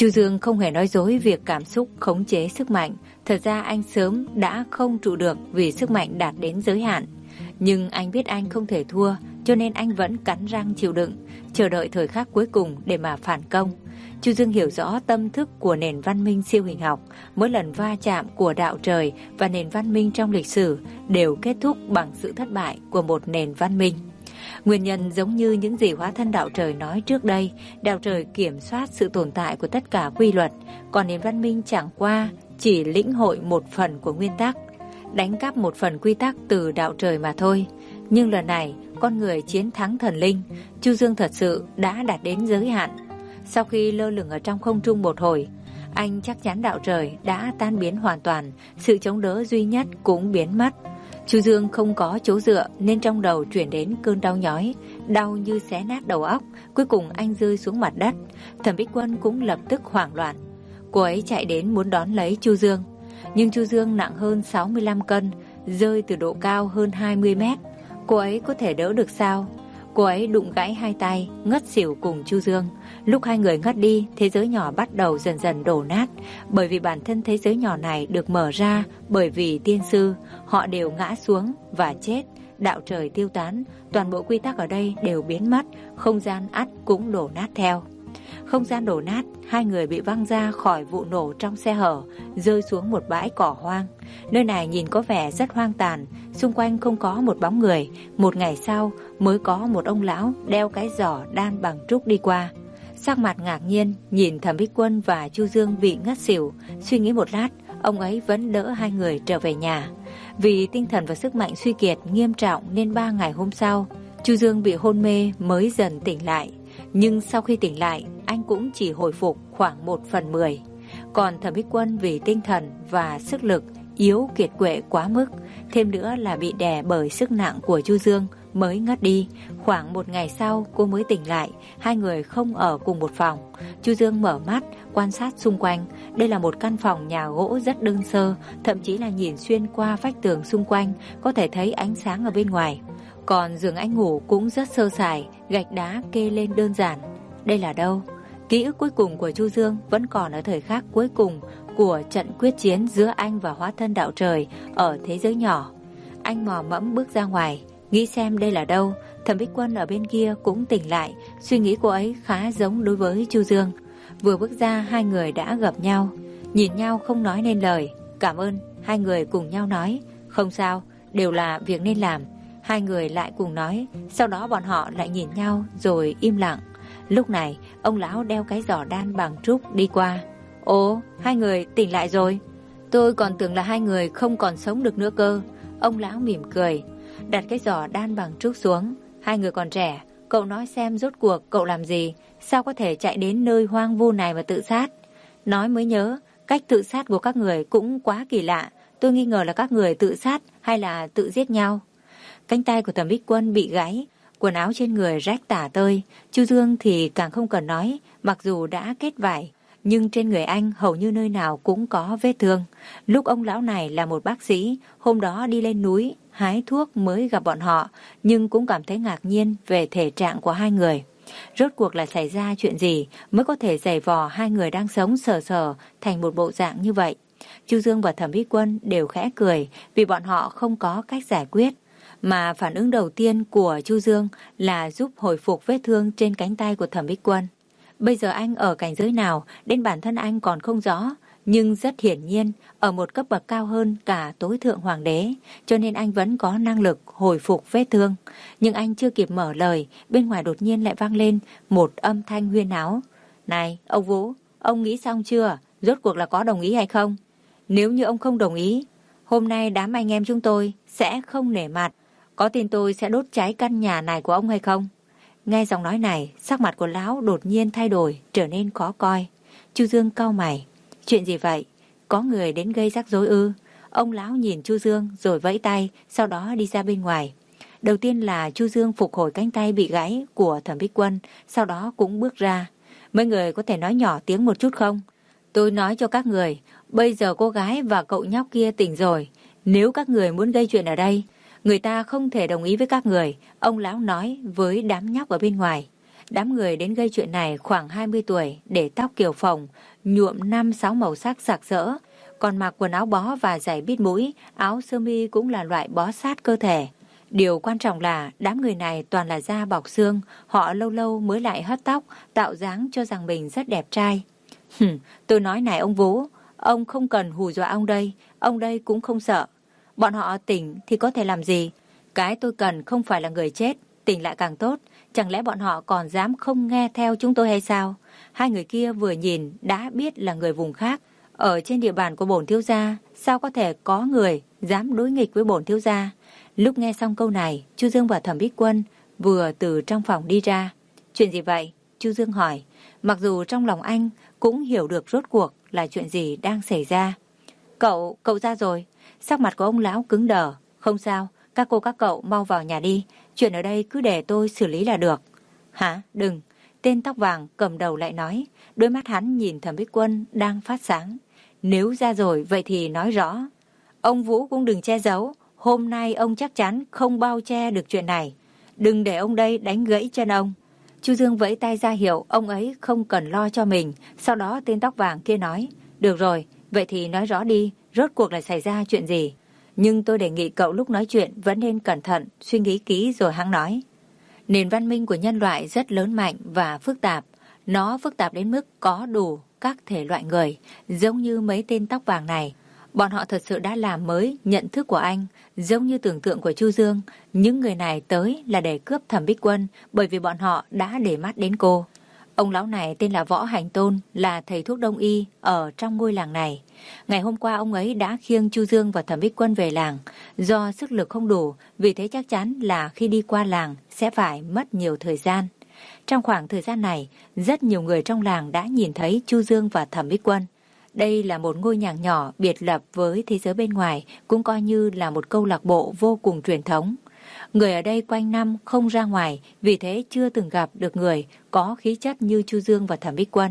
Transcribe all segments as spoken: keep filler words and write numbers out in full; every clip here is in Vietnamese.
Chu Dương không hề nói dối việc cảm xúc khống chế sức mạnh. Thật ra anh sớm đã không trụ được vì sức mạnh đạt đến giới hạn. Nhưng anh biết anh không thể thua, cho nên anh vẫn cắn răng chịu đựng, chờ đợi thời khắc cuối cùng để mà phản công. Chu Dương hiểu rõ tâm thức của nền văn minh siêu hình học. Mỗi lần va chạm của đạo trời và nền văn minh trong lịch sử đều kết thúc bằng sự thất bại của một nền văn minh. Nguyên nhân giống như những gì hóa thân đạo trời nói trước đây, đạo trời kiểm soát sự tồn tại của tất cả quy luật, còn nền văn minh chẳng qua chỉ lĩnh hội một phần của nguyên tắc, đánh cắp một phần quy tắc từ đạo trời mà thôi. Nhưng lần này, con người chiến thắng thần linh, Chu Dương thật sự đã đạt đến giới hạn. Sau khi lơ lửng ở trong không trung một hồi, anh chắc chắn đạo trời đã tan biến hoàn toàn, sự chống đỡ duy nhất cũng biến mất. Chu Dương không có chỗ dựa nên trong đầu chuyển đến cơn đau nhói, đau như xé nát đầu óc. Cuối cùng anh rơi xuống mặt đất. Thẩm Bích Quân cũng lập tức hoảng loạn. Cô ấy chạy đến muốn đón lấy Chu Dương, nhưng Chu Dương nặng hơn sáu mươi lăm cân, rơi từ độ cao hơn hai mươi mét. Cô ấy có thể đỡ được sao? Cô ấy đụng gãy hai tay, ngất xỉu cùng Chu Dương. Lúc hai người ngất đi, thế giới nhỏ bắt đầu dần dần đổ nát. Bởi vì bản thân thế giới nhỏ này được mở ra bởi vì tiên sư, họ đều ngã xuống và chết. Đạo trời tiêu tán, toàn bộ quy tắc ở đây đều biến mất, không gian ắt cũng đổ nát theo. Không gian đổ nát, hai người bị văng ra khỏi vụ nổ trong xe hở, rơi xuống một bãi cỏ hoang. Nơi này nhìn có vẻ rất hoang tàn, xung quanh không có một bóng người. Một ngày sau mới có một ông lão đeo cái giỏ đan bằng trúc đi qua. Sắc mặt ngạc nhiên nhìn Thẩm Bích Quân và Chu Dương bị ngất xỉu. Suy nghĩ một lát, ông ấy vẫn đỡ hai người trở về nhà. Vì tinh thần và sức mạnh suy kiệt nghiêm trọng nên ba ngày hôm sau, Chu Dương bị hôn mê mới dần tỉnh lại. Nhưng sau khi tỉnh lại, anh cũng chỉ hồi phục khoảng một phần mười. Còn Thẩm Bích Quân vì tinh thần và sức lực yếu kiệt quệ quá mức, thêm nữa là bị đè bởi sức nặng của Chu Dương mới ngất đi. Khoảng một ngày sau cô mới tỉnh lại. Hai người không ở cùng một phòng. Chu Dương mở mắt quan sát xung quanh. Đây là một căn phòng nhà gỗ rất đơn sơ, thậm chí là nhìn xuyên qua vách tường xung quanh có thể thấy ánh sáng ở bên ngoài. Còn giường anh ngủ cũng rất sơ sài, gạch đá kê lên đơn giản. Đây là đâu? Ký ức cuối cùng của Chu Dương vẫn còn ở thời khắc cuối cùng của trận quyết chiến giữa anh và hóa thân đạo trời ở thế giới nhỏ. Anh mò mẫm bước ra ngoài, nghĩ xem đây là đâu. Thẩm Bích Quân ở bên kia cũng tỉnh lại, suy nghĩ cô ấy khá giống đối với Chu Dương. Vừa bước ra hai người đã gặp nhau, nhìn nhau không nói nên lời. Cảm ơn, hai người cùng nhau nói. Không sao, đều là việc nên làm. Hai người lại cùng nói, sau đó bọn họ lại nhìn nhau rồi im lặng. Lúc này, ông lão đeo cái giỏ đan bằng trúc đi qua. Ồ, hai người tỉnh lại rồi. Tôi còn tưởng là hai người không còn sống được nữa cơ. Ông lão mỉm cười, đặt cái giỏ đan bằng trúc xuống. Hai người còn trẻ, cậu nói xem rốt cuộc cậu làm gì, sao có thể chạy đến nơi hoang vu này mà tự sát? Nói mới nhớ, cách tự sát của các người cũng quá kỳ lạ. Tôi nghi ngờ là các người tự sát hay là tự giết nhau. Cánh tay của Thẩm Bích Quân bị gãy, quần áo trên người rách tả tơi. Chu Dương thì càng không cần nói, mặc dù đã kết vải, nhưng trên người anh hầu như nơi nào cũng có vết thương. Lúc ông lão này là một bác sĩ, hôm đó đi lên núi hái thuốc mới gặp bọn họ, nhưng cũng cảm thấy ngạc nhiên về thể trạng của hai người. Rốt cuộc là xảy ra chuyện gì mới có thể giày vò hai người đang sống sờ sờ thành một bộ dạng như vậy? Chu Dương và Thẩm Bích Quân đều khẽ cười vì bọn họ không có cách giải quyết. Mà phản ứng đầu tiên của Chu Dương là giúp hồi phục vết thương trên cánh tay của Thẩm Bích Quân. Bây giờ anh ở cảnh giới nào đến bản thân anh còn không rõ, nhưng rất hiển nhiên ở một cấp bậc cao hơn cả tối thượng hoàng đế, cho nên anh vẫn có năng lực hồi phục vết thương. Nhưng anh chưa kịp mở lời, bên ngoài đột nhiên lại vang lên một âm thanh huyên náo. Này, ông Vũ, ông nghĩ xong chưa? Rốt cuộc là có đồng ý hay không? Nếu như ông không đồng ý, hôm nay đám anh em chúng tôi sẽ không nể mặt. Có tin tôi sẽ đốt cháy căn nhà này của ông hay không? Nghe giọng nói này, sắc mặt của lão đột nhiên thay đổi, trở nên khó coi. Chu Dương cau mày. Chuyện gì vậy? Có người đến gây rắc rối ư? Ông lão nhìn Chu Dương rồi vẫy tay, sau đó đi ra bên ngoài. Đầu tiên là Chu Dương phục hồi cánh tay bị gãy của Thẩm Bích Quân, sau đó cũng bước ra. Mấy người có thể nói nhỏ tiếng một chút không? Tôi nói cho các người, bây giờ cô gái và cậu nhóc kia tỉnh rồi. Nếu các người muốn gây chuyện ở đây, người ta không thể đồng ý với các người, ông lão nói với đám nhóc ở bên ngoài. Đám người đến gây chuyện này khoảng hai mươi tuổi, để tóc kiều phồng, nhuộm năm sáu màu sắc sặc sỡ, còn mặc quần áo bó và giày bít mũi, áo sơ mi cũng là loại bó sát cơ thể. Điều quan trọng là đám người này toàn là da bọc xương, họ lâu lâu mới lại hớt tóc, tạo dáng cho rằng mình rất đẹp trai. Hừm, tôi nói này ông Vũ, ông không cần hù dọa ông đây, ông đây cũng không sợ. Bọn họ tỉnh thì có thể làm gì? Cái tôi cần không phải là người chết, tỉnh lại càng tốt. Chẳng lẽ bọn họ còn dám không nghe theo chúng tôi hay sao? Hai người kia vừa nhìn đã biết là người vùng khác. Ở trên địa bàn của bổn thiếu gia, sao có thể có người dám đối nghịch với bổn thiếu gia? Lúc nghe xong câu này, Chu Dương và Thẩm Bích Quân vừa từ trong phòng đi ra. Chuyện gì vậy? Chu Dương hỏi. Mặc dù trong lòng anh cũng hiểu được rốt cuộc là chuyện gì đang xảy ra. Cậu, cậu ra rồi. Sắc mặt của ông lão cứng đờ. Không sao, các cô các cậu mau vào nhà đi. Chuyện ở đây cứ để tôi xử lý là được. Hả? Đừng. Tên tóc vàng cầm đầu lại nói. Đôi mắt hắn nhìn Thẩm Bích Quân đang phát sáng. Nếu ra rồi, vậy thì nói rõ. Ông Vũ cũng đừng che giấu. Hôm nay ông chắc chắn không bao che được chuyện này. Đừng để ông đây đánh gãy chân ông. Chu Dương vẫy tay ra hiệu ông ấy không cần lo cho mình. Sau đó tên tóc vàng kia nói. Được rồi, vậy thì nói rõ đi. Rốt cuộc là xảy ra chuyện gì? Nhưng tôi đề nghị cậu lúc nói chuyện vẫn nên cẩn thận, suy nghĩ kỹ rồi hẵng nói. Nền văn minh của nhân loại rất lớn mạnh và phức tạp. Nó phức tạp đến mức có đủ các thể loại người, giống như mấy tên tóc vàng này. Bọn họ thật sự đã làm mới nhận thức của anh, giống như tưởng tượng của Chu Dương. Những người này tới là để cướp Thẩm Bích Quân, bởi vì bọn họ đã để mắt đến cô. Ông lão này tên là Võ Hành Tôn, là thầy thuốc đông y ở trong ngôi làng này. Ngày hôm qua ông ấy đã khiêng Chu Dương và Thẩm Bích Quân về làng. Do sức lực không đủ, vì thế chắc chắn là khi đi qua làng sẽ phải mất nhiều thời gian. Trong khoảng thời gian này, rất nhiều người trong làng đã nhìn thấy Chu Dương và Thẩm Bích Quân. Đây là một ngôi nhà nhỏ biệt lập với thế giới bên ngoài, cũng coi như là một câu lạc bộ vô cùng truyền thống. Người ở đây quanh năm không ra ngoài, vì thế chưa từng gặp được người có khí chất như Chu Dương và Thẩm Bích Quân.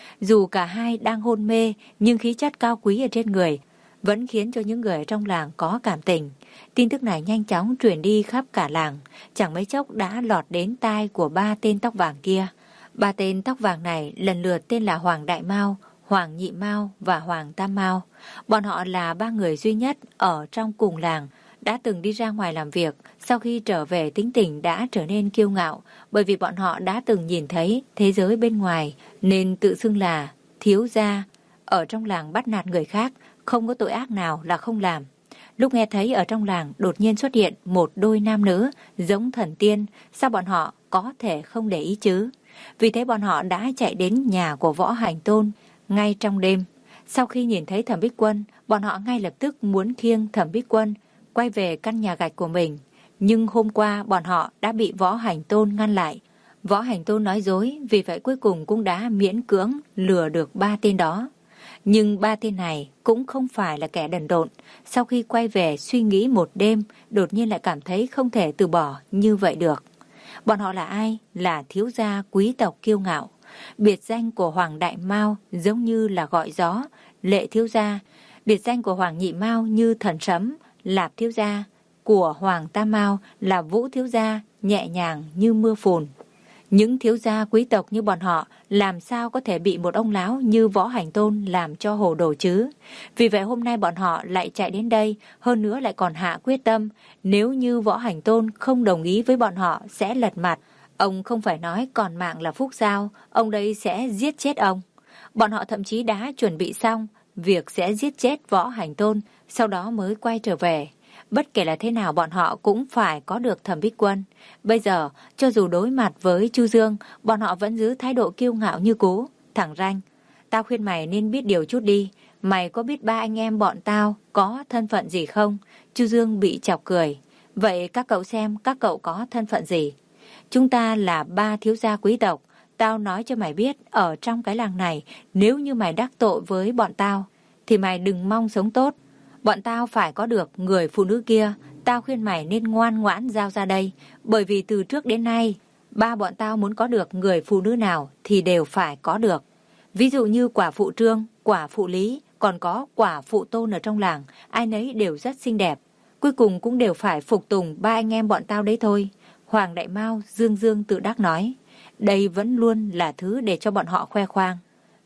Dù cả hai đang hôn mê, nhưng khí chất cao quý ở trên người vẫn khiến cho những người trong làng có cảm tình. Tin tức này nhanh chóng truyền đi khắp cả làng, chẳng mấy chốc đã lọt đến tai của ba tên tóc vàng kia. Ba tên tóc vàng này lần lượt tên là Hoàng Đại Mao, Hoàng Nhị Mao và Hoàng Tam Mao. Bọn họ là ba người duy nhất ở trong cùng làng đã từng đi ra ngoài làm việc, sau khi trở về tính tình đã trở nên kiêu ngạo, bởi vì bọn họ đã từng nhìn thấy thế giới bên ngoài nên tự xưng là thiếu gia. Ở trong làng bắt nạt người khác, không có tội ác nào là không làm. Lúc nghe thấy ở trong làng đột nhiên xuất hiện một đôi nam nữ giống thần tiên, sao bọn họ có thể không để ý chứ? Vì thế bọn họ đã chạy đến nhà của Võ Hành Tôn ngay trong đêm. Sau khi nhìn thấy Thẩm Bích Quân, bọn họ ngay lập tức muốn khiêng Thẩm Bích Quân quay về căn nhà gạch của mình. Nhưng hôm qua bọn họ đã bị Võ Hành Tôn ngăn lại. Võ Hành Tôn nói dối, vì vậy cuối cùng cũng đã miễn cưỡng lừa được ba tên đó. Nhưng ba tên này cũng không phải là kẻ đần độn. Sau khi quay về suy nghĩ một đêm, đột nhiên lại cảm thấy không thể từ bỏ như vậy được. Bọn họ là ai? Là thiếu gia quý tộc kiêu ngạo. Biệt danh của Hoàng Đại Mao giống như là gọi gió, Lệ thiếu gia. Biệt danh của Hoàng Nhị Mao như thần sấm, Lạp thiếu gia. Của Hoàng Tam Mao là Vũ thiếu gia, nhẹ nhàng như mưa phùn. Những thiếu gia quý tộc như bọn họ làm sao có thể bị một ông láo như Võ Hành Tôn làm cho hồ đồ chứ? Vì vậy hôm nay bọn họ lại chạy đến đây, hơn nữa lại còn hạ quyết tâm. Nếu như Võ Hành Tôn không đồng ý với bọn họ sẽ lật mặt. Ông không phải nói còn mạng là phúc sao, ông đây sẽ giết chết ông. Bọn họ thậm chí đã chuẩn bị xong việc sẽ giết chết Võ Hành Tôn, sau đó mới quay trở về. Bất kể là thế nào bọn họ cũng phải có được Thẩm Bích Quân. Bây giờ, cho dù đối mặt với Chu Dương, bọn họ vẫn giữ thái độ kiêu ngạo như cũ. Thẳng ranh, tao khuyên mày nên biết điều chút đi. Mày có biết ba anh em bọn tao có thân phận gì không? Chu Dương bị chọc cười. Vậy các cậu xem các cậu có thân phận gì? Chúng ta là ba thiếu gia quý tộc. Tao nói cho mày biết, ở trong cái làng này, nếu như mày đắc tội với bọn tao, thì mày đừng mong sống tốt. Bọn tao phải có được người phụ nữ kia, tao khuyên mày nên ngoan ngoãn giao ra đây, bởi vì từ trước đến nay, ba bọn tao muốn có được người phụ nữ nào thì đều phải có được. Ví dụ như quả phụ Trương, quả phụ Lý, còn có quả phụ Tôn ở trong làng, ai nấy đều rất xinh đẹp. Cuối cùng cũng đều phải phục tùng ba anh em bọn tao đấy thôi. Hoàng Đại Mao dương dương tự đắc nói, đây vẫn luôn là thứ để cho bọn họ khoe khoang.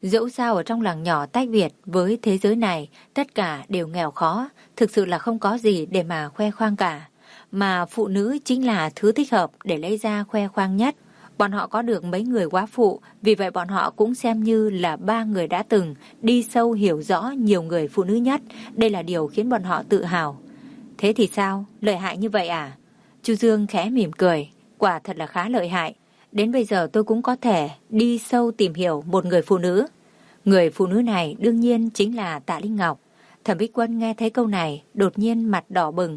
Dẫu sao ở trong làng nhỏ tách biệt với thế giới này, tất cả đều nghèo khó, thực sự là không có gì để mà khoe khoang cả. Mà phụ nữ chính là thứ thích hợp để lấy ra khoe khoang nhất. Bọn họ có được mấy người quá phụ, vì vậy bọn họ cũng xem như là ba người đã từng đi sâu hiểu rõ nhiều người phụ nữ nhất. Đây là điều khiến bọn họ tự hào. Thế thì sao? Lợi hại như vậy à? Chu Dương khẽ mỉm cười. Quả thật là khá lợi hại. Đến bây giờ tôi cũng có thể đi sâu tìm hiểu một người phụ nữ. Người phụ nữ này đương nhiên chính là Tạ Linh Ngọc. Thẩm Bích Quân nghe thấy câu này, đột nhiên mặt đỏ bừng.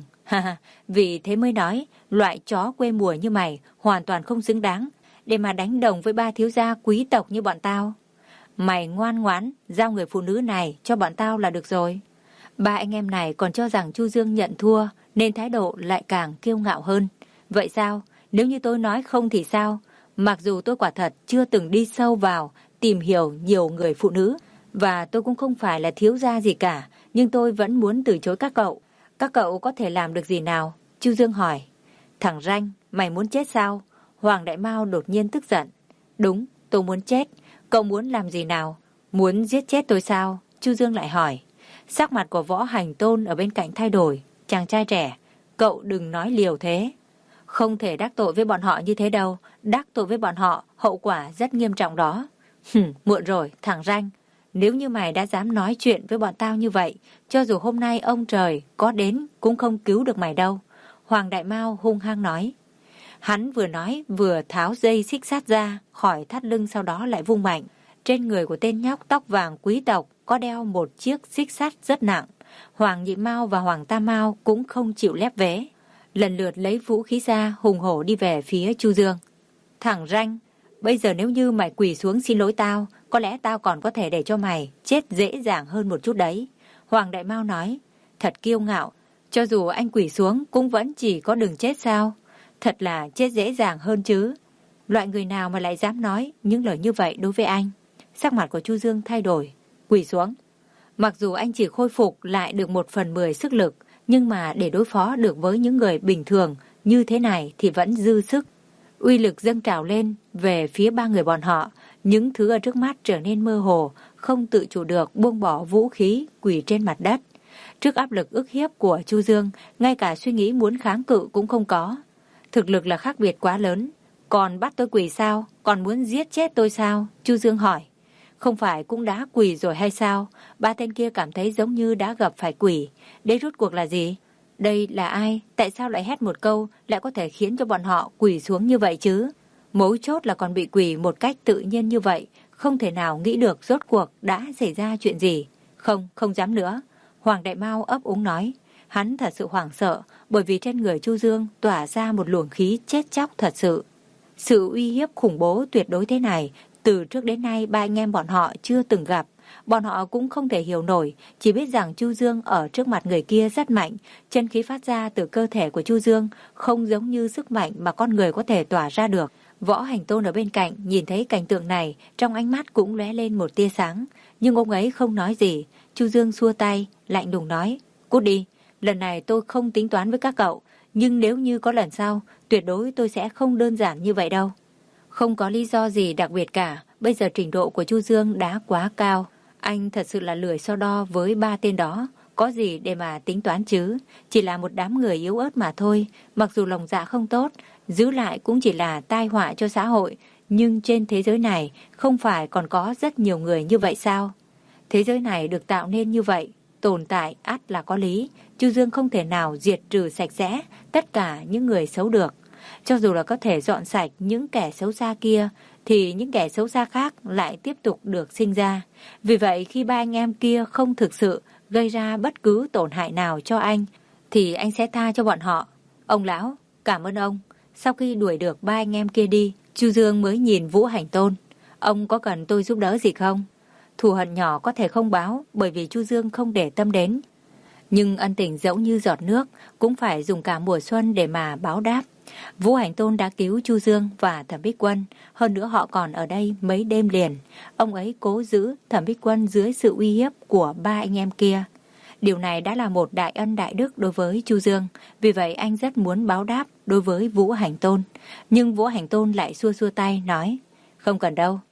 Vì thế mới nói, loại chó quê mùa như mày hoàn toàn không xứng đáng để mà đánh đồng với ba thiếu gia quý tộc như bọn tao. Mày ngoan ngoãn giao người phụ nữ này cho bọn tao là được rồi. Ba anh em này còn cho rằng Chu Dương nhận thua, nên thái độ lại càng kiêu ngạo hơn. Vậy sao? Nếu như tôi nói không thì sao? Mặc dù tôi quả thật chưa từng đi sâu vào tìm hiểu nhiều người phụ nữ, và tôi cũng không phải là thiếu gia gì cả, nhưng tôi vẫn muốn từ chối các cậu. Các cậu có thể làm được gì nào? Chu Dương hỏi. Thằng ranh, mày muốn chết sao? Hoàng Đại Mao đột nhiên tức giận. Đúng, tôi muốn chết. Cậu muốn làm gì nào? Muốn giết chết tôi sao? Chu Dương lại hỏi. Sắc mặt của Võ Hành Tôn ở bên cạnh thay đổi. Chàng trai trẻ, cậu đừng nói liều thế. Không thể đắc tội với bọn họ như thế đâu. Đắc tội với bọn họ, hậu quả rất nghiêm trọng đó. Hừm, muộn rồi, thằng ranh. Nếu như mày đã dám nói chuyện với bọn tao như vậy, cho dù hôm nay ông trời có đến cũng không cứu được mày đâu. Hoàng Đại Mao hung hăng nói. Hắn vừa nói vừa tháo dây xích sắt ra khỏi thắt lưng, sau đó lại vung mạnh. Trên người của tên nhóc tóc vàng quý tộc có đeo một chiếc xích sắt rất nặng. Hoàng Nhị Mao và Hoàng Tam Mao cũng không chịu lép vế, lần lượt lấy vũ khí ra hùng hổ đi về phía Chu Dương. Thằng ranh, bây giờ nếu như mày quỳ xuống xin lỗi tao, có lẽ tao còn có thể để cho mày chết dễ dàng hơn một chút đấy. Hoàng Đại Mao nói. Thật kiêu ngạo, cho dù anh quỳ xuống cũng vẫn chỉ có đường chết sao? Thật là chết dễ dàng hơn chứ. Loại người nào mà lại dám nói những lời như vậy đối với anh? Sắc mặt của Chu Dương thay đổi. Quỳ xuống. Mặc dù anh chỉ khôi phục lại được một phần mười sức lực, nhưng mà để đối phó được với những người bình thường như thế này thì vẫn dư sức. Uy lực dâng trào lên về phía ba người bọn họ. Những thứ ở trước mắt trở nên mơ hồ, không tự chủ được buông bỏ vũ khí, quỳ trên mặt đất. Trước áp lực ức hiếp của Chu Dương, ngay cả suy nghĩ muốn kháng cự cũng không có. Thực lực là khác biệt quá lớn. Còn bắt tôi quỳ sao? Còn muốn giết chết tôi sao? Chu Dương hỏi. Không phải cũng đã quỳ rồi hay sao? Ba tên kia cảm thấy giống như đã gặp phải quỷ. Đây rốt cuộc là gì? Đây là ai? Tại sao lại hét một câu lại có thể khiến cho bọn họ quỳ xuống như vậy chứ? Mấu chốt là còn bị quỳ một cách tự nhiên như vậy. Không thể nào nghĩ được rốt cuộc đã xảy ra chuyện gì. Không, không dám nữa. Hoàng Đại Mao ấp úng nói. Hắn thật sự hoảng sợ, bởi vì trên người Chu Dương tỏa ra một luồng khí chết chóc thật sự. Sự uy hiếp khủng bố tuyệt đối thế này, từ trước đến nay ba anh em bọn họ chưa từng gặp. Bọn họ cũng không thể hiểu nổi, chỉ biết rằng Chu Dương ở trước mặt người kia rất mạnh. Chân khí phát ra từ cơ thể của Chu Dương không giống như sức mạnh mà con người có thể tỏa ra được. Võ Hành Tôn ở bên cạnh nhìn thấy cảnh tượng này, trong ánh mắt cũng lóe lên một tia sáng. Nhưng ông ấy không nói gì. Chu Dương xua tay, lạnh lùng nói. Cút đi, lần này tôi không tính toán với các cậu. Nhưng nếu như có lần sau, tuyệt đối tôi sẽ không đơn giản như vậy đâu. Không có lý do gì đặc biệt cả. Bây giờ trình độ của Chu Dương đã quá cao. Anh thật sự là lười so đo với ba tên đó. Có gì để mà tính toán chứ? Chỉ là một đám người yếu ớt mà thôi. Mặc dù lòng dạ không tốt, giữ lại cũng chỉ là tai họa cho xã hội. Nhưng trên thế giới này không phải còn có rất nhiều người như vậy sao? Thế giới này được tạo nên như vậy, tồn tại ắt là có lý. Chu Dương không thể nào diệt trừ sạch sẽ tất cả những người xấu được. Cho dù là có thể dọn sạch những kẻ xấu xa kia, thì những kẻ xấu xa khác lại tiếp tục được sinh ra. Vì vậy khi ba anh em kia không thực sự gây ra bất cứ tổn hại nào cho anh, thì anh sẽ tha cho bọn họ. Ông lão, cảm ơn ông. Sau khi đuổi được ba anh em kia đi, Chu Dương mới nhìn Vũ Hành Tôn. Ông có cần tôi giúp đỡ gì không? Thù hận nhỏ có thể không báo, bởi vì Chu Dương không để tâm đến. Nhưng ân tình dẫu như giọt nước, cũng phải dùng cả mùa xuân để mà báo đáp. Vũ Hành Tôn đã cứu Chu Dương và Thẩm Bích Quân, hơn nữa họ còn ở đây mấy đêm liền. Ông ấy cố giữ Thẩm Bích Quân dưới sự uy hiếp của ba anh em kia. Điều này đã là một đại ân đại đức đối với Chu Dương, vì vậy anh rất muốn báo đáp đối với Vũ Hành Tôn. Nhưng Vũ Hành Tôn lại xua xua tay nói, không cần đâu.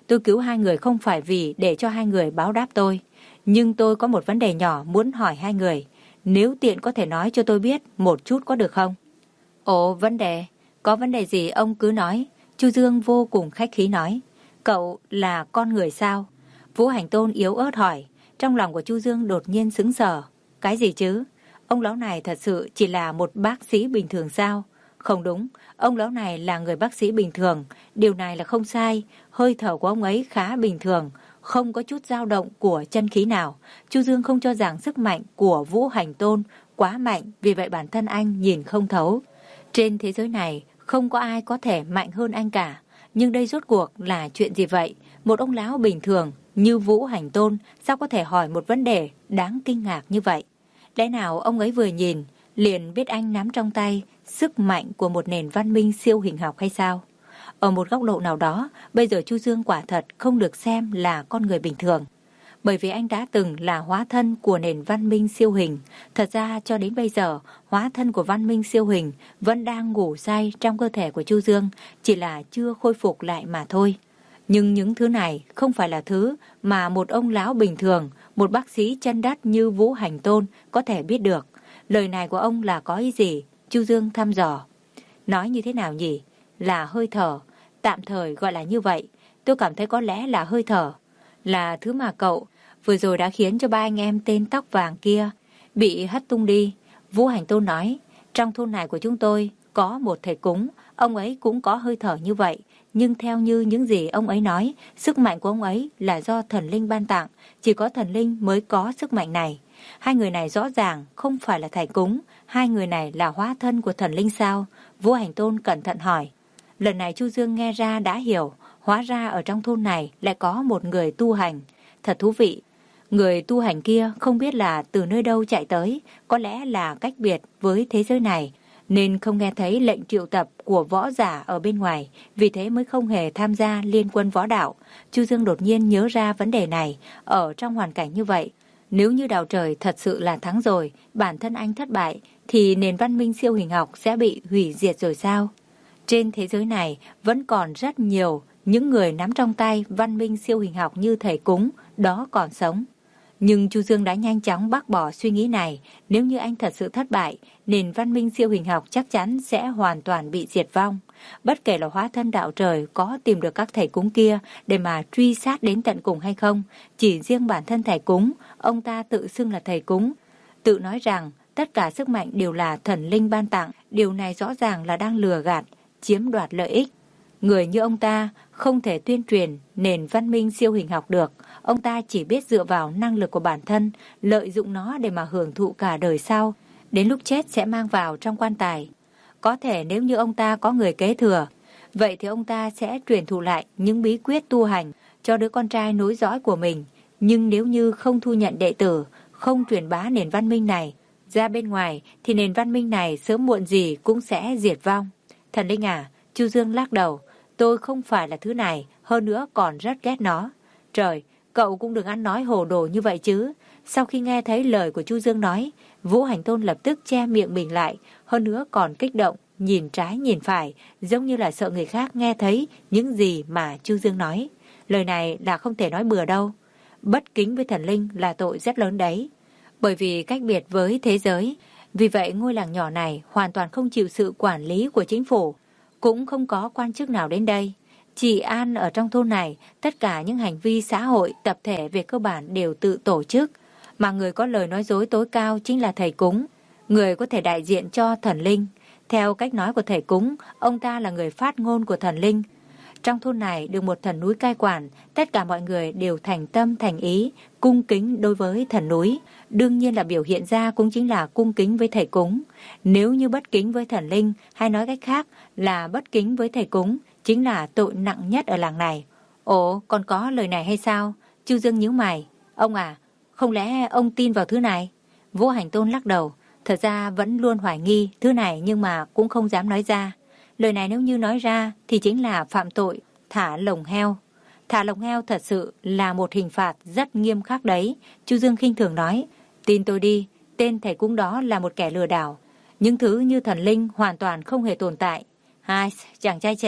Tôi cứu hai người không phải vì để cho hai người báo đáp tôi. Nhưng tôi có một vấn đề nhỏ muốn hỏi hai người. Nếu tiện có thể nói cho tôi biết một chút có được không? Ồ, vấn đề? Có vấn đề gì ông cứ nói. Chu Dương vô cùng khách khí nói. Cậu là con người sao? Vũ Hành Tôn yếu ớt hỏi. Trong lòng của Chu Dương đột nhiên sững sờ. Cái gì chứ? Ông lão này thật sự chỉ là một bác sĩ bình thường sao? Không đúng, ông lão này là người bác sĩ bình thường. Điều này là không sai. Hơi thở của ông ấy khá bình thường, không có chút dao động của chân khí nào. Chu Dương không cho rằng sức mạnh của Vũ Hành Tôn quá mạnh, vì vậy bản thân anh nhìn không thấu. Trên thế giới này không có ai có thể mạnh hơn anh cả. Nhưng đây rốt cuộc là chuyện gì vậy? Một ông lão bình thường như Vũ Hành Tôn sao có thể hỏi một vấn đề đáng kinh ngạc như vậy? Lẽ nào ông ấy vừa nhìn liền biết anh nắm trong tay sức mạnh của một nền văn minh siêu hình học hay sao? Ở một góc độ nào đó, bây giờ Chu Dương quả thật không được xem là con người bình thường. Bởi vì anh đã từng là hóa thân của nền văn minh siêu hình. Thật ra cho đến bây giờ, hóa thân của văn minh siêu hình vẫn đang ngủ say trong cơ thể của Chu Dương, chỉ là chưa khôi phục lại mà thôi. Nhưng những thứ này không phải là thứ mà một ông lão bình thường, một bác sĩ chân đất như Vũ Hành Tôn có thể biết được. Lời này của ông là có ý gì? Chu Dương thăm dò. Nói như thế nào nhỉ? Là hơi thở. Tạm thời gọi là như vậy. Tôi cảm thấy có lẽ là hơi thở. Là thứ mà cậu vừa rồi đã khiến cho ba anh em tên tóc vàng kia bị hất tung đi. Vũ Hành Tôn nói, trong thôn này của chúng tôi có một thầy cúng, ông ấy cũng có hơi thở như vậy. Nhưng theo như những gì ông ấy nói, sức mạnh của ông ấy là do thần linh ban tặng, chỉ có thần linh mới có sức mạnh này. Hai người này rõ ràng không phải là thầy cúng, hai người này là hóa thân của thần linh sao? Vũ Hành Tôn cẩn thận hỏi. Lần này Chu Dương nghe ra đã hiểu, hóa ra ở trong thôn này lại có một người tu hành. Thật thú vị. Người tu hành kia không biết là từ nơi đâu chạy tới, có lẽ là cách biệt với thế giới này, nên không nghe thấy lệnh triệu tập của võ giả ở bên ngoài, vì thế mới không hề tham gia liên quân võ đạo. Chu Dương đột nhiên nhớ ra vấn đề này, ở trong hoàn cảnh như vậy, nếu như Đào Trời thật sự là thắng rồi, bản thân anh thất bại, thì nền văn minh siêu hình học sẽ bị hủy diệt rồi sao? Trên thế giới này vẫn còn rất nhiều những người nắm trong tay văn minh siêu hình học như thầy cúng, đó còn sống. Nhưng Chu Dương đã nhanh chóng bác bỏ suy nghĩ này. Nếu như anh thật sự thất bại, nền văn minh siêu hình học chắc chắn sẽ hoàn toàn bị diệt vong. Bất kể là hóa thân Đạo Trời có tìm được các thầy cúng kia để mà truy sát đến tận cùng hay không, chỉ riêng bản thân thầy cúng, ông ta tự xưng là thầy cúng, tự nói rằng tất cả sức mạnh đều là thần linh ban tặng. Điều này rõ ràng là đang lừa gạt, chiếm đoạt lợi ích. Người như ông ta không thể tuyên truyền nền văn minh siêu hình học được. Ông ta chỉ biết dựa vào năng lực của bản thân, lợi dụng nó để mà hưởng thụ cả đời sau. Đến lúc chết sẽ mang vào trong quan tài. Có thể nếu như ông ta có người kế thừa, vậy thì ông ta sẽ truyền thụ lại những bí quyết tu hành cho đứa con trai nối dõi của mình. Nhưng nếu như không thu nhận đệ tử, không truyền bá nền văn minh này ra bên ngoài, thì nền văn minh này sớm muộn gì cũng sẽ diệt vong. Thần linh à, Chu Dương lắc đầu. Tôi không phải là thứ này, hơn nữa còn rất ghét nó. Trời, cậu cũng đừng ăn nói hồ đồ như vậy chứ. Sau khi nghe thấy lời của Chu Dương nói, Vũ Hành Tôn lập tức che miệng mình lại, hơn nữa còn kích động, nhìn trái nhìn phải, giống như là sợ người khác nghe thấy những gì mà Chu Dương nói. Lời này là không thể nói bừa đâu. Bất kính với thần linh là tội rất lớn đấy. Bởi vì cách biệt với thế giới, vì vậy ngôi làng nhỏ này hoàn toàn không chịu sự quản lý của chính phủ. Cũng không có quan chức nào đến đây. Trị an ở trong thôn này, tất cả những hành vi xã hội tập thể về cơ bản đều tự tổ chức. Mà người có lời nói dối tối cao chính là thầy cúng, người có thể đại diện cho thần linh. Theo cách nói của thầy cúng, ông ta là người phát ngôn của thần linh. Trong thôn này được một thần núi cai quản, tất cả mọi người đều thành tâm thành ý, cung kính đối với thần núi. Đương nhiên là biểu hiện ra cũng chính là cung kính với thầy cúng. Nếu như bất kính với thần linh, hay nói cách khác là bất kính với thầy cúng, chính là tội nặng nhất ở làng này. Ồ, còn có lời này hay sao? Chu Dương nhíu mày. Ông à, không lẽ ông tin vào thứ này? Vũ Hành Tôn lắc đầu. Thật ra vẫn luôn hoài nghi thứ này nhưng mà cũng không dám nói ra. Lời này nếu như nói ra thì chính là phạm tội thả lồng heo. Thả lồng heo thật sự là một hình phạt rất nghiêm khắc đấy. Chu Dương khinh thường nói. Tin tôi đi, tên thầy cúng đó là một kẻ lừa đảo. Những thứ như thần linh hoàn toàn không hề tồn tại. Hai, chàng trai trẻ,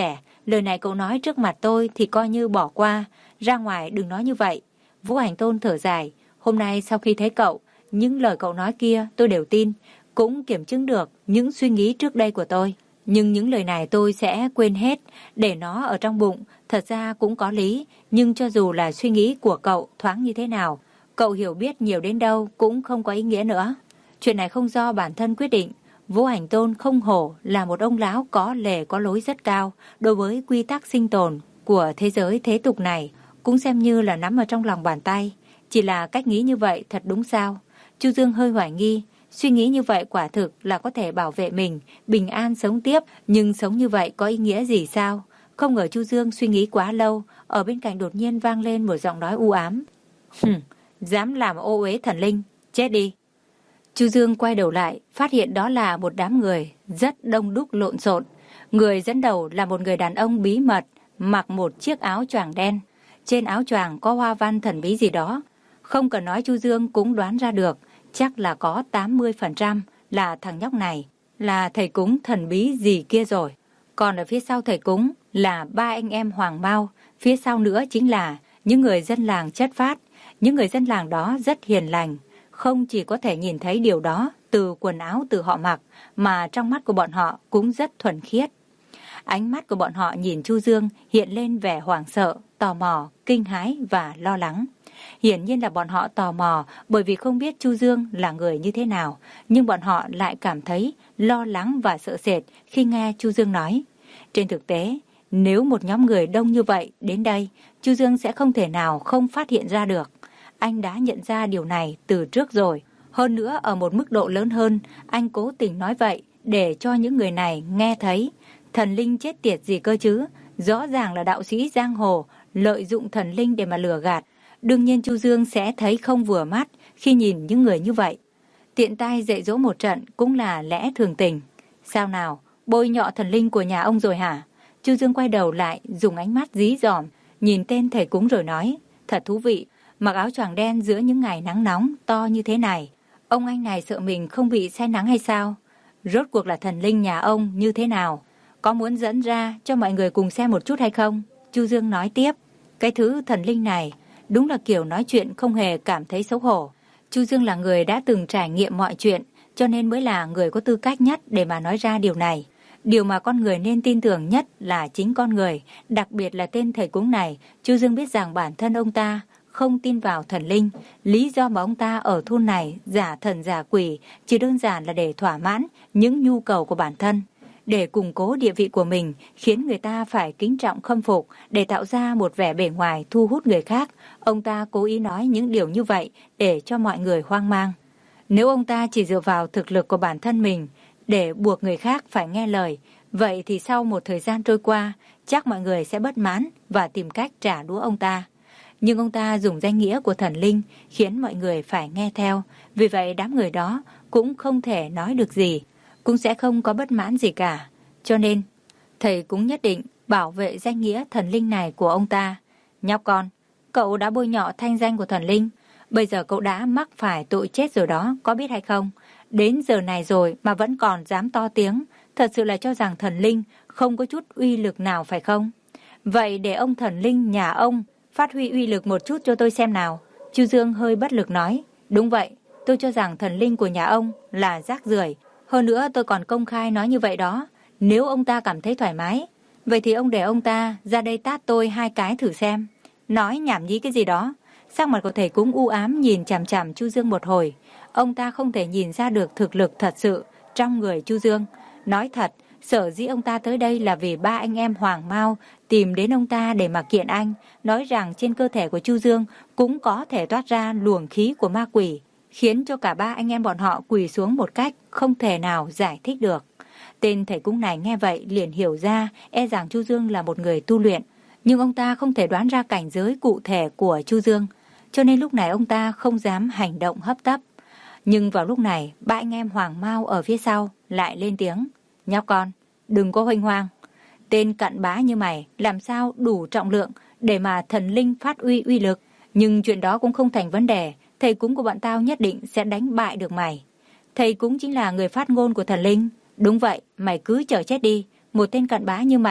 Lời này cậu nói trước mặt tôi thì coi như bỏ qua, ra ngoài đừng nói như vậy. Vũ Hành Tôn thở dài, hôm nay sau khi thấy cậu, những lời cậu nói kia tôi đều tin, cũng kiểm chứng được những suy nghĩ trước đây của tôi. Nhưng những lời này tôi sẽ quên hết, để nó ở trong bụng, thật ra cũng có lý, nhưng cho dù là suy nghĩ của cậu thoáng như thế nào, cậu hiểu biết nhiều đến đâu cũng không có ý nghĩa nữa. Chuyện này không do bản thân quyết định. Vũ Hành Tôn không hổ là một ông lão có lề có lối rất cao đối với quy tắc sinh tồn của thế giới thế tục này, cũng xem như là nắm ở trong lòng bàn tay. Chỉ là cách nghĩ như vậy thật đúng sao? Chu Dương hơi hoài nghi, suy nghĩ như vậy quả thực là có thể bảo vệ mình, bình an sống tiếp, nhưng sống như vậy có ý nghĩa gì sao? Không ngờ Chu Dương suy nghĩ quá lâu, ở bên cạnh đột nhiên vang lên một giọng nói u ám. Hừm, dám làm ô uế thần linh, chết đi. Chu Dương quay đầu lại, phát hiện đó là một đám người rất đông đúc lộn xộn. Người dẫn đầu là một người đàn ông bí mật, mặc một chiếc áo choàng đen. Trên áo choàng có hoa văn thần bí gì đó. Không cần nói Chu Dương cũng đoán ra được, chắc là có tám mươi phần trăm là thằng nhóc này, là thầy cúng thần bí gì kia rồi. Còn ở phía sau thầy cúng là ba anh em Hoàng Mao, phía sau nữa chính là những người dân làng chất phát. Những người dân làng đó rất hiền lành, không chỉ có thể nhìn thấy điều đó từ quần áo từ họ mặc, mà trong mắt của bọn họ cũng rất thuần khiết. Ánh mắt của bọn họ nhìn Chu Dương hiện lên vẻ hoảng sợ, tò mò, kinh hãi và lo lắng. Hiển nhiên là bọn họ tò mò bởi vì không biết Chu Dương là người như thế nào, nhưng bọn họ lại cảm thấy lo lắng và sợ sệt khi nghe Chu Dương nói. Trên thực tế, nếu một nhóm người đông như vậy đến đây, Chu Dương sẽ không thể nào không phát hiện ra được. Anh đã nhận ra điều này từ trước rồi. Hơn nữa ở một mức độ lớn hơn, anh cố tình nói vậy để cho những người này nghe thấy. Thần linh chết tiệt gì cơ chứ? Rõ ràng là đạo sĩ giang hồ lợi dụng thần linh để mà lừa gạt. Đương nhiên Chu Dương sẽ thấy không vừa mắt khi nhìn những người như vậy. Tiện tay dạy dỗ một trận cũng là lẽ thường tình. Sao nào, bôi nhọ thần linh của nhà ông rồi hả? Chu Dương quay đầu lại, dùng ánh mắt dí dỏm, nhìn tên thầy cúng rồi nói, thật thú vị, mặc áo choàng đen giữa những ngày nắng nóng to như thế này. Ông anh này sợ mình không bị say nắng hay sao? Rốt cuộc là thần linh nhà ông như thế nào? Có muốn dẫn ra cho mọi người cùng xem một chút hay không? Chu Dương nói tiếp, cái thứ thần linh này đúng là kiểu nói chuyện không hề cảm thấy xấu hổ. Chu Dương là người đã từng trải nghiệm mọi chuyện, cho nên mới là người có tư cách nhất để mà nói ra điều này. Điều mà con người nên tin tưởng nhất là chính con người, đặc biệt là tên thầy cúng này. Chu Dương biết rằng bản thân ông ta không tin vào thần linh. Lý do mà ông ta ở thôn này giả thần giả quỷ chỉ đơn giản là để thỏa mãn những nhu cầu của bản thân, để củng cố địa vị của mình, khiến người ta phải kính trọng khâm phục, để tạo ra một vẻ bề ngoài thu hút người khác. Ông ta cố ý nói những điều như vậy để cho mọi người hoang mang. Nếu ông ta chỉ dựa vào thực lực của bản thân mình để buộc người khác phải nghe lời, vậy thì sau một thời gian trôi qua, chắc mọi người sẽ bất mãn và tìm cách trả đũa ông ta. Nhưng ông ta dùng danh nghĩa của thần linh khiến mọi người phải nghe theo, vì vậy đám người đó cũng không thể nói được gì, cũng sẽ không có bất mãn gì cả. Cho nên, thầy cũng nhất định bảo vệ danh nghĩa thần linh này của ông ta. Nhóc con, cậu đã bôi nhọ thanh danh của thần linh, bây giờ cậu đã mắc phải tội chết rồi đó, có biết hay không? Đến giờ này rồi mà vẫn còn dám to tiếng, thật sự là cho rằng thần linh không có chút uy lực nào phải không? Vậy để ông thần linh nhà ông phát huy uy lực một chút cho tôi xem nào. Chu Dương hơi bất lực nói, đúng vậy, tôi cho rằng thần linh của nhà ông là rác rưởi. Hơn nữa tôi còn công khai nói như vậy đó. Nếu ông ta cảm thấy thoải mái, vậy thì ông để ông ta ra đây tát tôi hai cái thử xem. Nói nhảm nhí cái gì đó. Sắc mặt của thầy cúng u ám nhìn chằm chằm Chu Dương một hồi. Ông ta không thể nhìn ra được thực lực thật sự trong người Chu Dương. Nói thật, sở dĩ ông ta tới đây là vì ba anh em Hoàng Mao tìm đến ông ta để mà kiện anh, nói rằng trên cơ thể của Chu Dương cũng có thể toát ra luồng khí của ma quỷ, khiến cho cả ba anh em bọn họ quỳ xuống một cách không thể nào giải thích được. Tên thầy cúng này nghe vậy liền hiểu ra e rằng Chu Dương là một người tu luyện, nhưng ông ta không thể đoán ra cảnh giới cụ thể của Chu Dương, cho nên lúc này ông ta không dám hành động hấp tấp. Nhưng vào lúc này, ba anh em Hoàng Mao ở phía sau lại lên tiếng, nhóc con, đừng có huênh hoang. Tên cặn bã như mày làm sao đủ trọng lượng để mà thần linh phát uy uy lực. Nhưng chuyện đó cũng không thành vấn đề, thầy cúng của bọn tao nhất định sẽ đánh bại được mày. Thầy cúng chính là người phát ngôn của thần linh. Đúng vậy, mày cứ chờ chết đi. Một tên cặn bã như mày,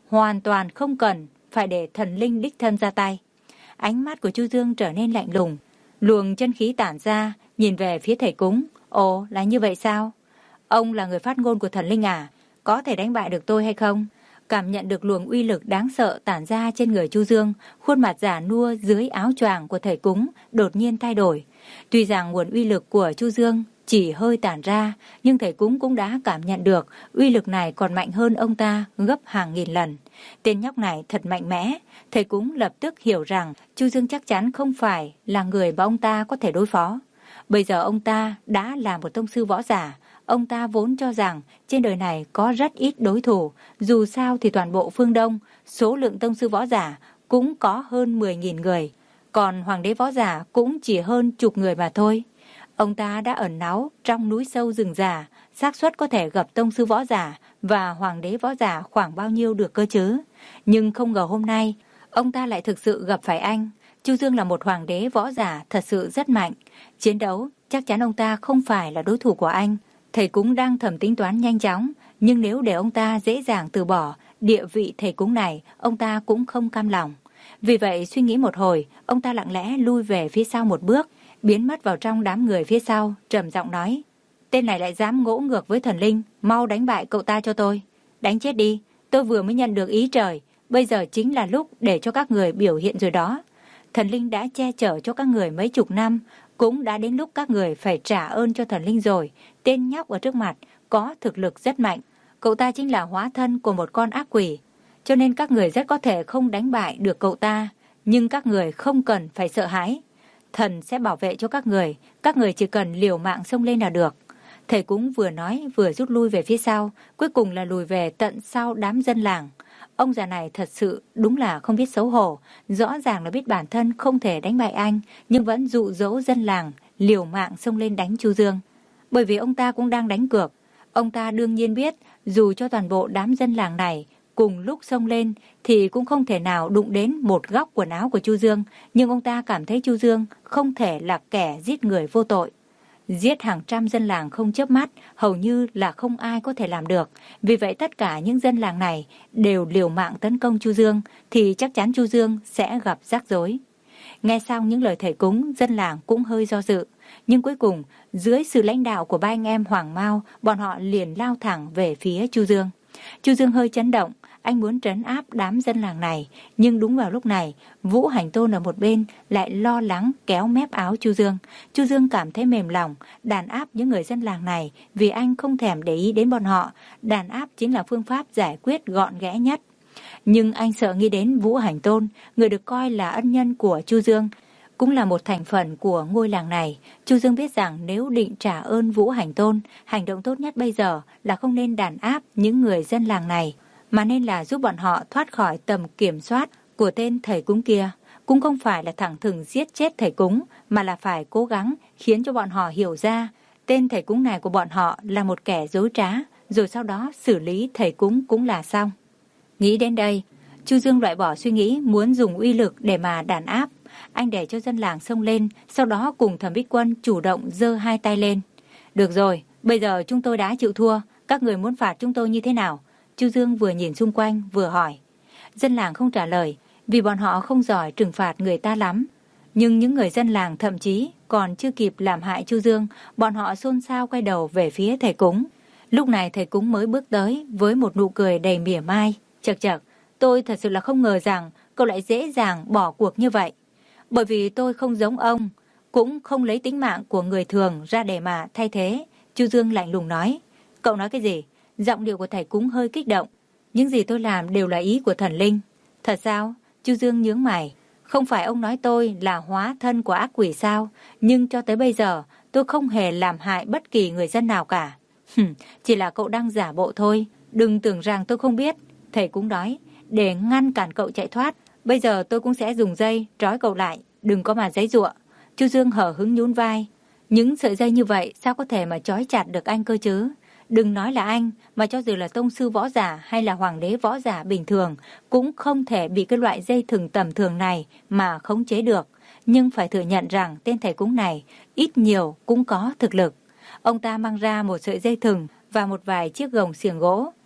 hoàn toàn không cần phải để thần linh đích thân ra tay. Ánh mắt của Chu Dương trở nên lạnh lùng, luồng chân khí tản ra, nhìn về phía thầy cúng. Ồ, là như vậy sao? Ông là người phát ngôn của thần linh à? Có thể đánh bại được tôi hay không? Cảm nhận được luồng uy lực đáng sợ tản ra trên người Chu Dương, khuôn mặt già nua dưới áo choàng của thầy cúng đột nhiên thay đổi. Tuy rằng nguồn uy lực của Chu Dương chỉ hơi tản ra, nhưng thầy cúng cũng đã cảm nhận được uy lực này còn mạnh hơn ông ta gấp hàng nghìn lần. Tên nhóc này thật mạnh mẽ. Thầy cúng lập tức hiểu rằng Chu Dương chắc chắn không phải là người mà ông ta có thể đối phó. Bây giờ ông ta đã là một tông sư võ giả. Ông ta vốn cho rằng trên đời này có rất ít đối thủ. Dù sao thì toàn bộ phương Đông, số lượng tông sư võ giả cũng có hơn mười nghìn người. Còn hoàng đế võ giả cũng chỉ hơn chục người mà thôi. Ông ta đã ẩn náu trong núi sâu rừng già, xác suất có thể gặp tông sư võ giả và hoàng đế võ giả khoảng bao nhiêu được cơ chứ. Nhưng không ngờ hôm nay, ông ta lại thực sự gặp phải anh. Chu Dương là một hoàng đế võ giả thật sự rất mạnh. Chiến đấu, chắc chắn ông ta không phải là đối thủ của anh. Thầy cúng đang thầm tính toán nhanh chóng, nhưng nếu để ông ta dễ dàng từ bỏ địa vị thầy cúng này, ông ta cũng không cam lòng. Vì vậy suy nghĩ một hồi, ông ta lặng lẽ lui về phía sau một bước, biến mất vào trong đám người phía sau, trầm giọng nói: tên này lại dám ngỗ ngược với thần linh, mau đánh bại cậu ta cho tôi. Đánh chết đi, tôi vừa mới nhận được ý trời, bây giờ chính là lúc để cho các người biểu hiện rồi đó. Thần linh đã che chở cho các người mấy chục năm, cũng đã đến lúc các người phải trả ơn cho thần linh rồi. Tên nhóc ở trước mặt có thực lực rất mạnh, cậu ta chính là hóa thân của một con ác quỷ, cho nên các người rất có thể không đánh bại được cậu ta. Nhưng các người không cần phải sợ hãi, thần sẽ bảo vệ cho các người, các người chỉ cần liều mạng xông lên là được. Thầy cúng vừa nói vừa rút lui về phía sau, cuối cùng là lùi về tận sau đám dân làng. Ông già này thật sự đúng là không biết xấu hổ, rõ ràng là biết bản thân không thể đánh bại anh, nhưng vẫn dụ dỗ dân làng liều mạng xông lên đánh Chu Dương. Bởi vì ông ta cũng đang đánh cược. Ông ta đương nhiên biết, dù cho toàn bộ đám dân làng này cùng lúc xông lên thì cũng không thể nào đụng đến một góc quần áo của Chu Dương, nhưng ông ta cảm thấy Chu Dương không thể là kẻ giết người vô tội. Giết hàng trăm dân làng không chớp mắt, hầu như là không ai có thể làm được. Vì vậy tất cả những dân làng này đều liều mạng tấn công Chu Dương, thì chắc chắn Chu Dương sẽ gặp rắc rối. Nghe xong những lời thầy cúng, dân làng cũng hơi do dự. Nhưng cuối cùng, dưới sự lãnh đạo của ba anh em Hoàng Mao, bọn họ liền lao thẳng về phía Chu Dương. Chu Dương hơi chấn động, anh muốn trấn áp đám dân làng này, nhưng đúng vào lúc này, Vũ Hành Tôn ở một bên lại lo lắng kéo mép áo Chu Dương. Chu Dương cảm thấy mềm lòng, đàn áp những người dân làng này vì anh không thèm để ý đến bọn họ. Đàn áp chính là phương pháp giải quyết gọn ghẽ nhất. Nhưng anh sợ nghĩ đến Vũ Hành Tôn, người được coi là ân nhân của Chu Dương, cũng là một thành phần của ngôi làng này. Chu Dương biết rằng nếu định trả ơn Vũ Hành Tôn, hành động tốt nhất bây giờ là không nên đàn áp những người dân làng này, mà nên là giúp bọn họ thoát khỏi tầm kiểm soát của tên thầy cúng kia. Cũng không phải là thẳng thừng giết chết thầy cúng, mà là phải cố gắng khiến cho bọn họ hiểu ra tên thầy cúng này của bọn họ là một kẻ dối trá, rồi sau đó xử lý thầy cúng cũng là xong. Nghĩ đến đây, Chu Dương loại bỏ suy nghĩ muốn dùng uy lực để mà đàn áp. Anh để cho dân làng xông lên, sau đó cùng Thẩm Bích Quân chủ động giơ hai tay lên. Được rồi, bây giờ chúng tôi đã chịu thua, các người muốn phạt chúng tôi như thế nào? Chu Dương vừa nhìn xung quanh vừa hỏi. Dân làng không trả lời, vì bọn họ không giỏi trừng phạt người ta lắm. Nhưng những người dân làng thậm chí còn chưa kịp làm hại Chu Dương, bọn họ xôn xao quay đầu về phía thầy cúng. Lúc này thầy cúng mới bước tới với một nụ cười đầy mỉa mai. Chậc chậc, tôi thật sự là không ngờ rằng cậu lại dễ dàng bỏ cuộc như vậy. Bởi vì tôi không giống ông, cũng không lấy tính mạng của người thường ra để mà thay thế. Chu Dương lạnh lùng nói. Cậu nói cái gì? Giọng điệu của thầy cúng hơi kích động. Những gì tôi làm đều là ý của thần linh. Thật sao? Chu Dương nhướng mày. Không phải ông nói tôi là hóa thân của ác quỷ sao? Nhưng cho tới bây giờ tôi không hề làm hại bất kỳ người dân nào cả. Hừm, chỉ là cậu đang giả bộ thôi. Đừng tưởng rằng tôi không biết. Thầy cúng nói. Để ngăn cản cậu chạy thoát, bây giờ tôi cũng sẽ dùng dây trói cậu lại. Đừng có mà giãy giụa. Chu Dương hở hứng nhún vai. Những sợi dây như vậy sao có thể mà trói chặt được anh cơ chứ? Đừng nói là anh, mà cho dù là tông sư võ giả hay là hoàng đế võ giả bình thường cũng không thể bị cái loại dây thừng tầm thường này mà khống chế được. Nhưng phải thừa nhận rằng tên thầy cúng này ít nhiều cũng có thực lực. Ông ta mang ra một sợi dây thừng và một vài chiếc gồng xiềng gỗ.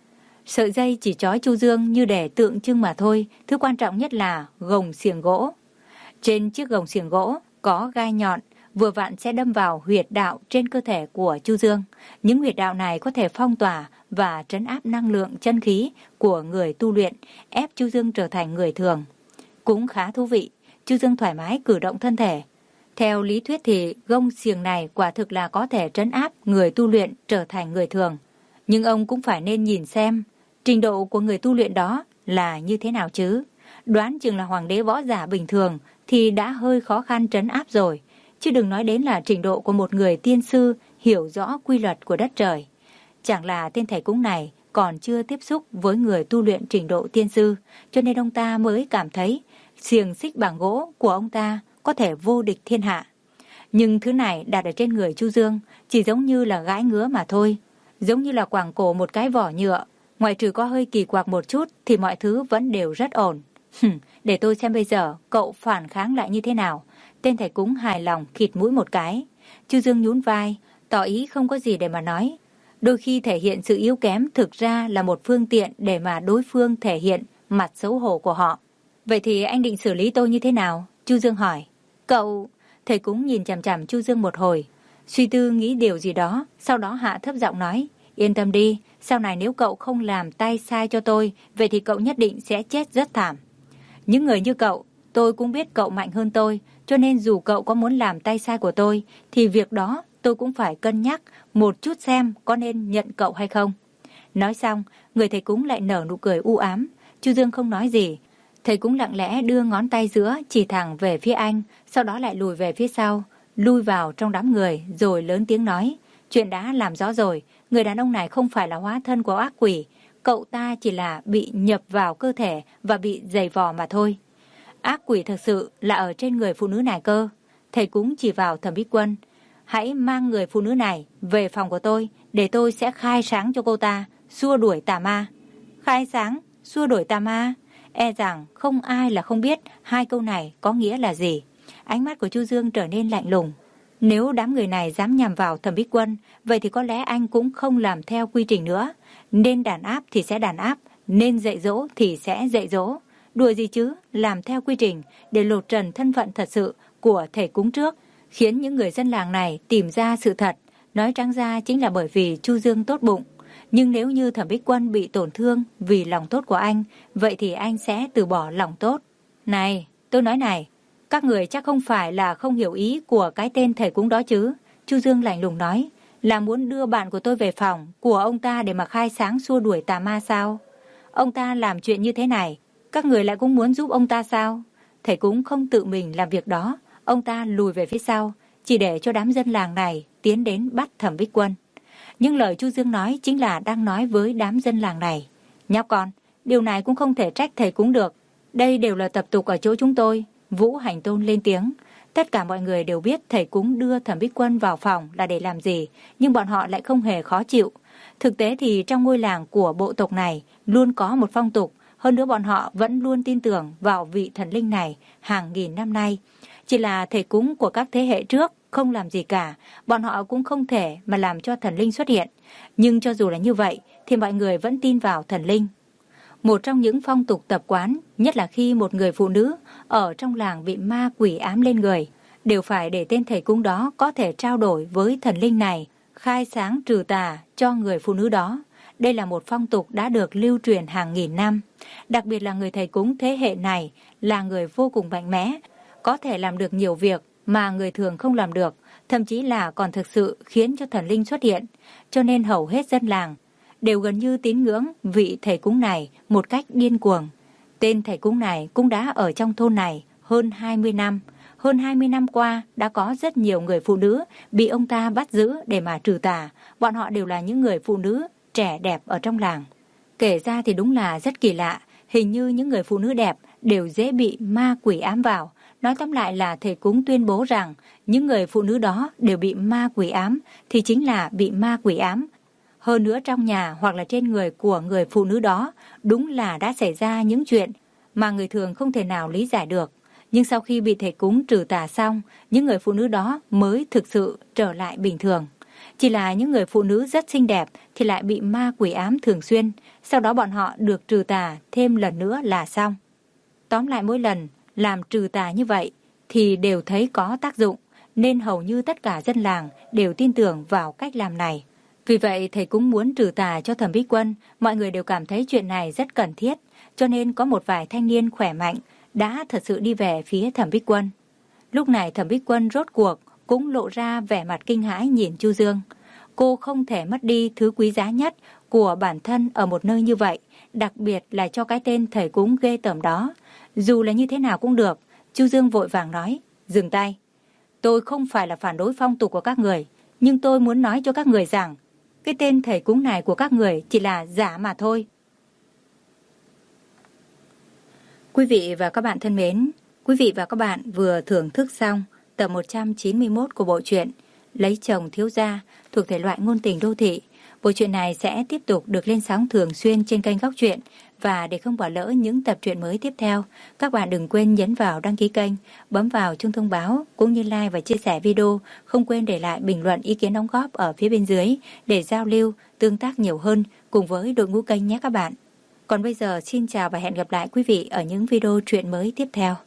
Sợi dây chỉ trói Chu Dương như để tượng trưng mà thôi, thứ quan trọng nhất là gồng xiềng gỗ. Trên chiếc gồng xiềng gỗ có gai nhọn, vừa vặn sẽ đâm vào huyệt đạo trên cơ thể của Chu Dương. Những huyệt đạo này có thể phong tỏa và trấn áp năng lượng chân khí của người tu luyện, ép Chu Dương trở thành người thường. Cũng khá thú vị, Chu Dương thoải mái cử động thân thể. Theo lý thuyết thì gông xiềng này quả thực là có thể trấn áp người tu luyện trở thành người thường. Nhưng ông cũng phải nên nhìn xem trình độ của người tu luyện đó là như thế nào chứ. Đoán chừng là hoàng đế võ giả bình thường thì đã hơi khó khăn trấn áp rồi, chứ đừng nói đến là trình độ của một người tiên sư hiểu rõ quy luật của đất trời. Chẳng là tên thầy cúng này còn chưa tiếp xúc với người tu luyện trình độ tiên sư, cho nên ông ta mới cảm thấy xiềng xích bằng gỗ của ông ta có thể vô địch thiên hạ. Nhưng thứ này đặt ở trên người Chu Dương chỉ giống như là gãi ngứa mà thôi, giống như là quàng cổ một cái vỏ nhựa. Ngoại trừ có hơi kỳ quặc một chút thì mọi thứ vẫn đều rất ổn. Để tôi xem bây giờ cậu phản kháng lại như thế nào. Tên thầy cúng hài lòng khịt mũi một cái. Chu Dương nhún vai, tỏ ý không có gì để mà nói. Đôi khi thể hiện sự yếu kém thực ra là một phương tiện để mà đối phương thể hiện mặt xấu hổ của họ. Vậy thì anh định xử lý tôi như thế nào? Chu Dương hỏi. Cậu... Thầy cúng nhìn chằm chằm Chu Dương một hồi, suy tư nghĩ điều gì đó, sau đó hạ thấp giọng nói. Yên tâm đi, sau này nếu cậu không làm tay sai cho tôi, vậy thì cậu nhất định sẽ chết rất thảm. Những người như cậu, tôi cũng biết cậu mạnh hơn tôi, cho nên dù cậu có muốn làm tay sai của tôi, thì việc đó tôi cũng phải cân nhắc một chút xem có nên nhận cậu hay không. Nói xong, người thầy cúng lại nở nụ cười u ám. Chu Dương không nói gì. Thầy cúng lặng lẽ đưa ngón tay giữa chỉ thẳng về phía anh, sau đó lại lùi về phía sau, lui vào trong đám người, rồi lớn tiếng nói. Chuyện đã làm rõ rồi, người đàn ông này không phải là hóa thân của ác quỷ, cậu ta chỉ là bị nhập vào cơ thể và bị giày vò mà thôi. Ác quỷ thực sự là ở trên người phụ nữ này cơ. Thầy cúng chỉ vào Thẩm Bích Quân. Hãy mang người phụ nữ này về phòng của tôi, để tôi sẽ khai sáng cho cô ta, xua đuổi tà ma. Khai sáng, xua đuổi tà ma? E rằng không ai là không biết hai câu này có nghĩa là gì. Ánh mắt của Chu Dương trở nên lạnh lùng. Nếu đám người này dám nhằm vào Thẩm Bích Quân, vậy thì có lẽ anh cũng không làm theo quy trình nữa. Nên đàn áp thì sẽ đàn áp, nên dạy dỗ thì sẽ dạy dỗ. Đùa gì chứ, làm theo quy trình để lột trần thân phận thật sự của thầy cúng trước, khiến những người dân làng này tìm ra sự thật. Nói trắng ra chính là bởi vì Chu Dương tốt bụng. Nhưng nếu như Thẩm Bích Quân bị tổn thương vì lòng tốt của anh, vậy thì anh sẽ từ bỏ lòng tốt. Này, tôi nói này, các người chắc không phải là không hiểu ý của cái tên thầy cúng đó chứ? Chu Dương lạnh lùng nói, là muốn đưa bạn của tôi về phòng của ông ta để mà khai sáng xua đuổi tà ma sao? Ông ta làm chuyện như thế này, các người lại cũng muốn giúp ông ta sao? Thầy cúng không tự mình làm việc đó, ông ta lùi về phía sau, chỉ để cho đám dân làng này tiến đến bắt Thẩm Bích Quân. Nhưng lời Chu Dương nói chính là đang nói với đám dân làng này. Nhóc con, điều này cũng không thể trách thầy cúng được. Đây đều là tập tục ở chỗ chúng tôi. Vũ Hành Tôn lên tiếng. Tất cả mọi người đều biết thầy cúng đưa Thẩm Bích Quân vào phòng là để làm gì, nhưng bọn họ lại không hề khó chịu. Thực tế thì trong ngôi làng của bộ tộc này luôn có một phong tục, hơn nữa bọn họ vẫn luôn tin tưởng vào vị thần linh này hàng nghìn năm nay. Chỉ là thầy cúng của các thế hệ trước không làm gì cả, bọn họ cũng không thể mà làm cho thần linh xuất hiện. Nhưng cho dù là như vậy, thì mọi người vẫn tin vào thần linh. Một trong những phong tục tập quán, nhất là khi một người phụ nữ ở trong làng bị ma quỷ ám lên người, đều phải để tên thầy cúng đó có thể trao đổi với thần linh này, khai sáng trừ tà cho người phụ nữ đó. Đây là một phong tục đã được lưu truyền hàng nghìn năm. Đặc biệt là người thầy cúng thế hệ này là người vô cùng mạnh mẽ, có thể làm được nhiều việc mà người thường không làm được, thậm chí là còn thực sự khiến cho thần linh xuất hiện. Cho nên hầu hết dân làng đều gần như tín ngưỡng vị thầy cúng này một cách điên cuồng. Tên thầy cúng này cũng đã ở trong thôn này hơn hai mươi năm. Hơn hai mươi năm qua đã có rất nhiều người phụ nữ bị ông ta bắt giữ để mà trừ tà. Bọn họ đều là những người phụ nữ trẻ đẹp ở trong làng. Kể ra thì đúng là rất kỳ lạ, hình như những người phụ nữ đẹp đều dễ bị ma quỷ ám vào. Nói tóm lại là thầy cúng tuyên bố rằng những người phụ nữ đó đều bị ma quỷ ám thì chính là bị ma quỷ ám. Hơn nữa trong nhà hoặc là trên người của người phụ nữ đó đúng là đã xảy ra những chuyện mà người thường không thể nào lý giải được. Nhưng sau khi bị thầy cúng trừ tà xong, những người phụ nữ đó mới thực sự trở lại bình thường. Chỉ là những người phụ nữ rất xinh đẹp thì lại bị ma quỷ ám thường xuyên, sau đó bọn họ được trừ tà thêm lần nữa là xong. Tóm lại mỗi lần làm trừ tà như vậy thì đều thấy có tác dụng, nên hầu như tất cả dân làng đều tin tưởng vào cách làm này. Vì vậy thầy cũng muốn trừ tà cho Thẩm Bích Quân, mọi người đều cảm thấy chuyện này rất cần thiết, cho nên có một vài thanh niên khỏe mạnh đã thật sự đi về phía Thẩm Bích Quân. Lúc này Thẩm Bích Quân rốt cuộc cũng lộ ra vẻ mặt kinh hãi nhìn Chu Dương. Cô không thể mất đi thứ quý giá nhất của bản thân ở một nơi như vậy, đặc biệt là cho cái tên thầy cúng ghê tởm đó. Dù là như thế nào cũng được. Chu Dương vội vàng nói, dừng tay. Tôi không phải là phản đối phong tục của các người, nhưng tôi muốn nói cho các người rằng cái tên thầy cúng này của các người chỉ là giả mà thôi. Quý vị và các bạn thân mến, quý vị và các bạn vừa thưởng thức xong tập một trăm chín mươi mốt của bộ truyện Lấy chồng thiếu gia thuộc thể loại ngôn tình đô thị. Bộ truyện này sẽ tiếp tục được lên sóng thường xuyên trên kênh Góc Truyện, và để không bỏ lỡ những tập truyện mới tiếp theo, các bạn đừng quên nhấn vào đăng ký kênh, bấm vào chuông thông báo cũng như like và chia sẻ video, không quên để lại bình luận ý kiến đóng góp ở phía bên dưới để giao lưu, tương tác nhiều hơn cùng với đội ngũ kênh nhé các bạn. Còn bây giờ xin chào và hẹn gặp lại quý vị ở những video truyện mới tiếp theo.